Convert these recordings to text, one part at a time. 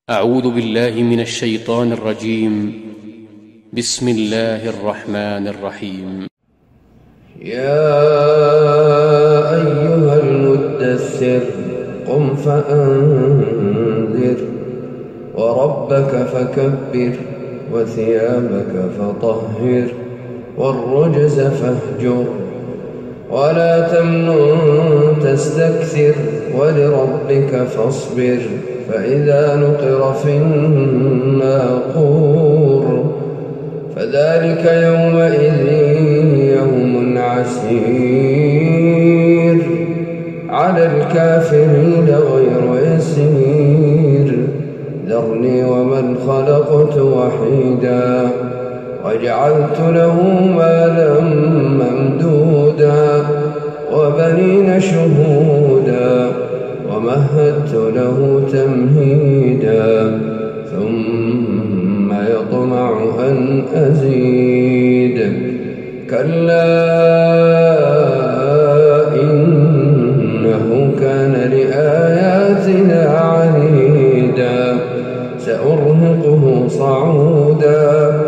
أعوذ بالله من الشيطان الرجيم. بسم الله الرحمن الرحيم. يا أيها المدثر قم فأنذر وربك فكبر وثيابك فطهر والرجز فاهجر ولا تمنن تستكثر ولربك فاصبر فإذا نقر في الناقور فذلك يومئذ يوم عسير على الكافرين غير يسير ذرني ومن خلقت وحيدا وجعلت له مالا ممدودا وبنين شهودا ومهدت له تمهيدا ثم يطمع أن أزيد كلا إنه كان لآياتنا عنيدا سأرهقه صعودا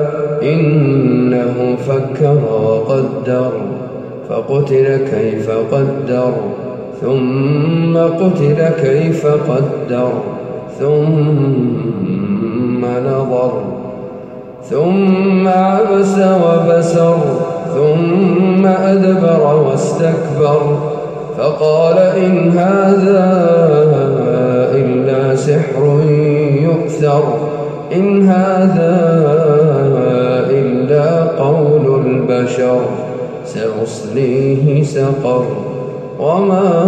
إنه فكر وقدر فقتل كيف قدر ثم قتل كيف قدر ثم نظر ثم عبس وبسر ثم أدبر واستكبر فقال إن هذا إلا سحر يؤثر إن هذا إلا قول البشر سأصليه سقر وما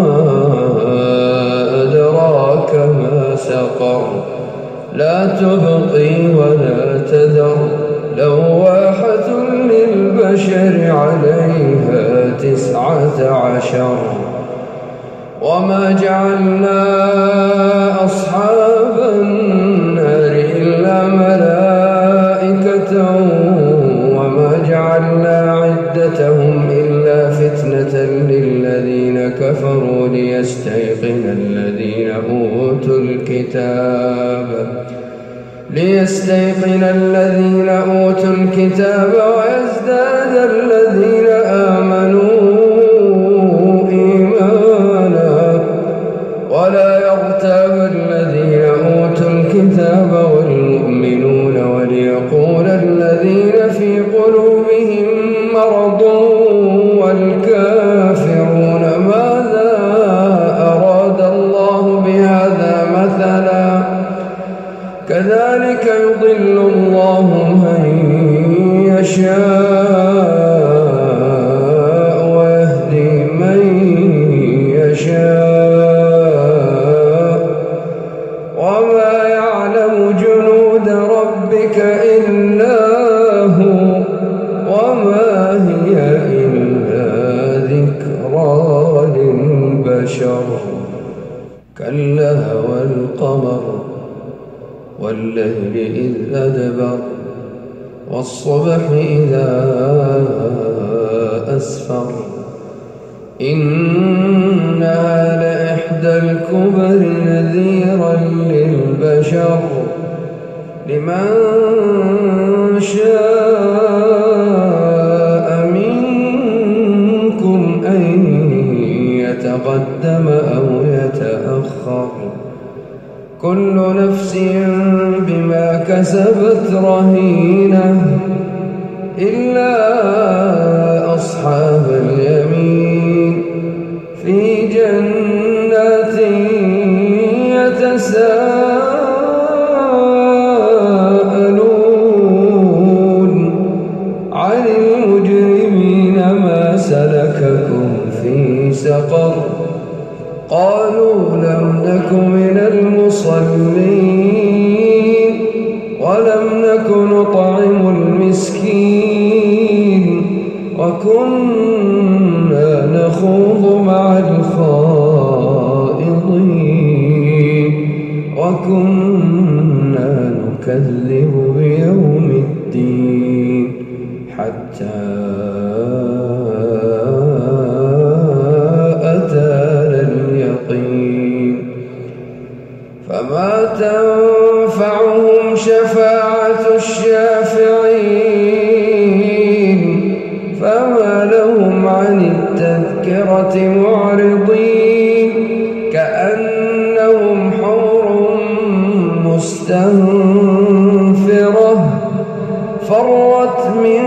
أدراك ما سقر لا تبقي ولا تذر لواحة للبشر عليها 19 وما جعلنا أصحاب النار إلا ملائكة وما جعلنا عدتهم إلا فتنة للذين كفروا ليستيقن الذين أوتوا الكتاب ويزداد الذين آمنوا إيمانا ولا يرتاب الذين أوتوا الكتاب والمؤمنون وليقول الذين في قلوبهم مرض والكافرون ماذا أراد الله بهذا مثلا كذلك يضل الله من يشاء ويهدي من يشاء وما يعلم جنود ربك إلا هو وما هي إلا ذكرى للبشر كلا والقمر والليل إذ أدبر والصبح إذا أسفر إنها لإحدى الكبر نذيرا للبشر لمن شاء منكم أن يتقدم أو يتأخر كل نفس بما كسبت رهينة إلا أصحاب اليمين في جنات يتساءلون عن المجرمين ما سلككم في سقر قالوا لم نك من المصلين ولم نك نطعم المسكين وكنا نخوض مع الخائضين وكنا نكذب بيوم الدين حتى أتانا اليقين فما تنفع شفاعة الشافعين فما لهم عن التذكرة معرضين كأنهم حمر مستنفرة فرت من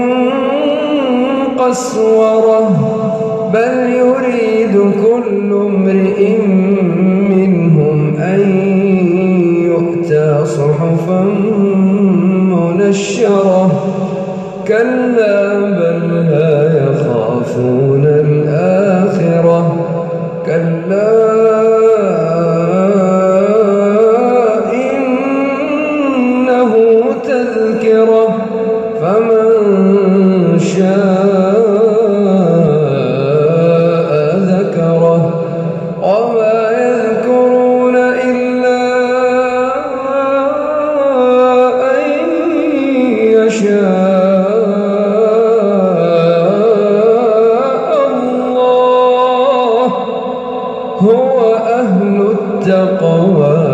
قسورة بل يريد كل امرئ منهم أن يؤتى صحفا منشرة كلا بل لا يخافون الآخرة كلا إنه تذكرة فمن شاء ذكره وما يذكرون إلا أن يشاء الله هو أهل التقوى